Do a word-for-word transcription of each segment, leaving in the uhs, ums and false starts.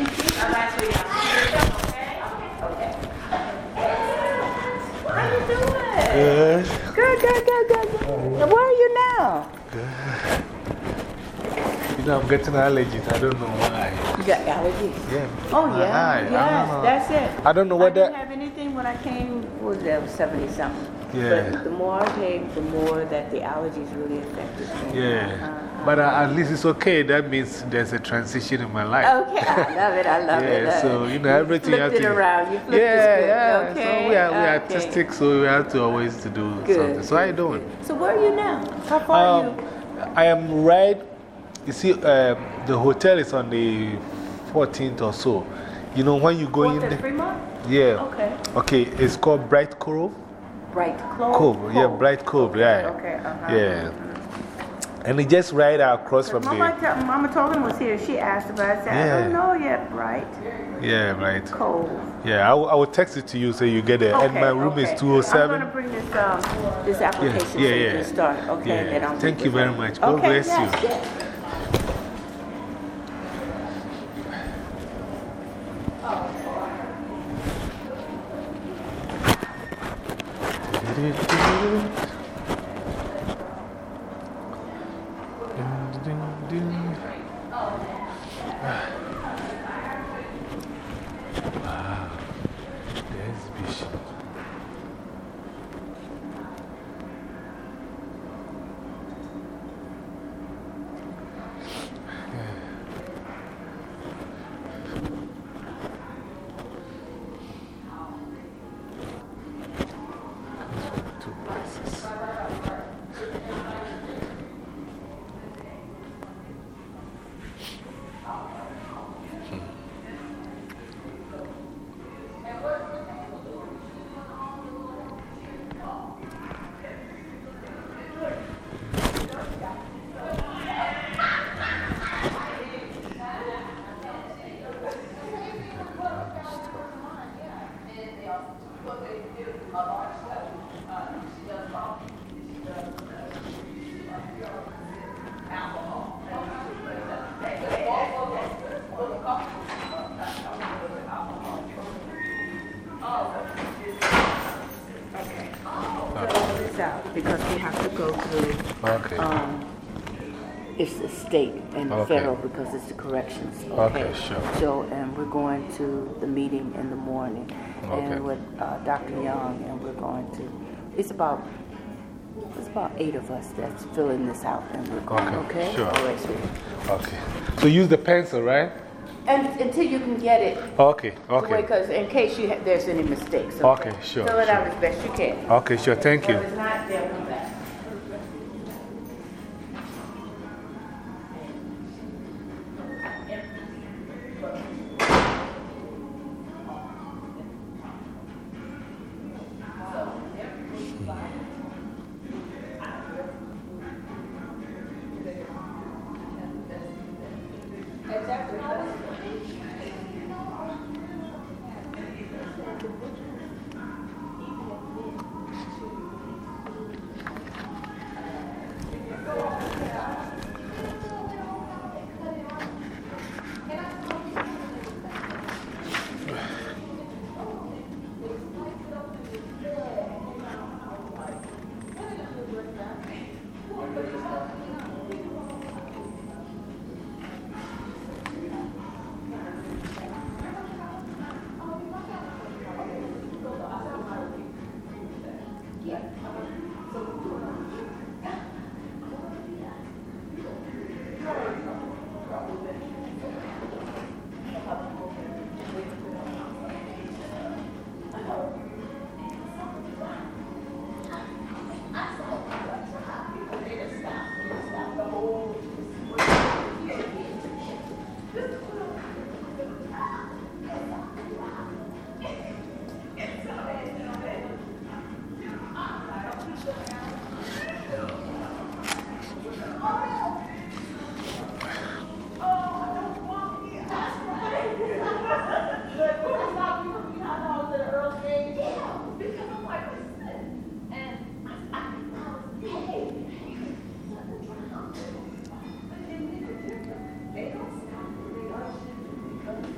I'm actually okay? Okay. What are you doing? Good. Good, good, good, good. So where are you now? Good. You know, I'm getting allergies. I don't know why. You got allergies? Yeah. Oh, my yeah. eye. Yes, I don't know. that's it. I don't know I whether. didn't have anything when I came, what was that, seventy something. Yeah. But the more I came, the more that the allergies really affected me. Yeah. Uh-huh. But uh, at least it's okay. That means there's a transition in my life. Okay, I love it, I love yeah, it. Yeah, so, you know, everything you you have flipped to it around, you flipped yeah, it. Yeah, Okay. So we are, we are okay. artistic, so we have to always to do Good, something. So, how you doing? So, where are you now? How far are Um, you? I am right. You see, uh, the hotel is on the fourteenth or so. You know, when you go in there. Fremont? Yeah. Okay. Okay, it's called Bright Cove. Bright Cove? Cove, yeah, Bright Cove, okay. yeah. Okay, uh-huh. Yeah. And it's just right across from Mama, there. Mama Tobin was here. She asked about it. I said, Yeah. I don't know yet, Bright Yeah, right. Cove. Yeah, I will, I will text it to you so you get it. Okay, And my room okay. is two oh seven. I'm going to bring this, um, this application Yeah, so yeah, you can start. Okay, yeah. then I'll Thank meet you with very her. much. God okay, bless yes, you. Yes. Wow, there's Bishop. Two places. Out because we have to go through. Okay. Um, it's the state and Okay. federal because it's the corrections. Okay, Okay, sure. So, and we're going to the meeting in the morning Okay. and with uh, Doctor Young, and we're going to. It's about it's about eight of us that's filling this out, and we're going. Okay, Okay. sure. All right, sweetie. Okay. So use the pencil, right? And until you can get it. Okay, okay. Because in case you ha there's any mistakes. Okay, sure, Fill it out sure. as best you can. Okay, sure. Thank you. If it's not, they'll come back.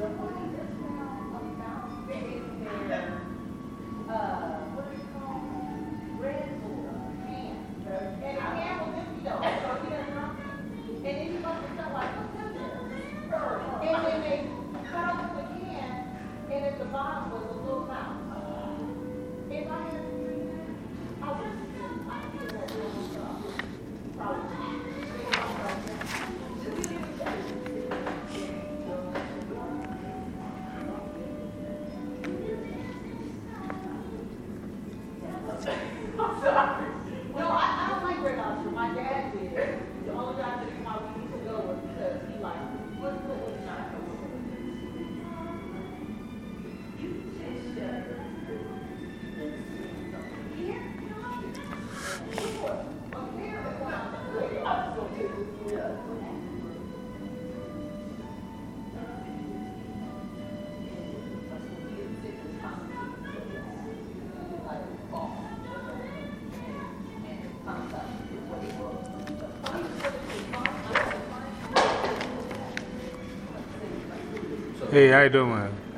Hey, how you doing, man?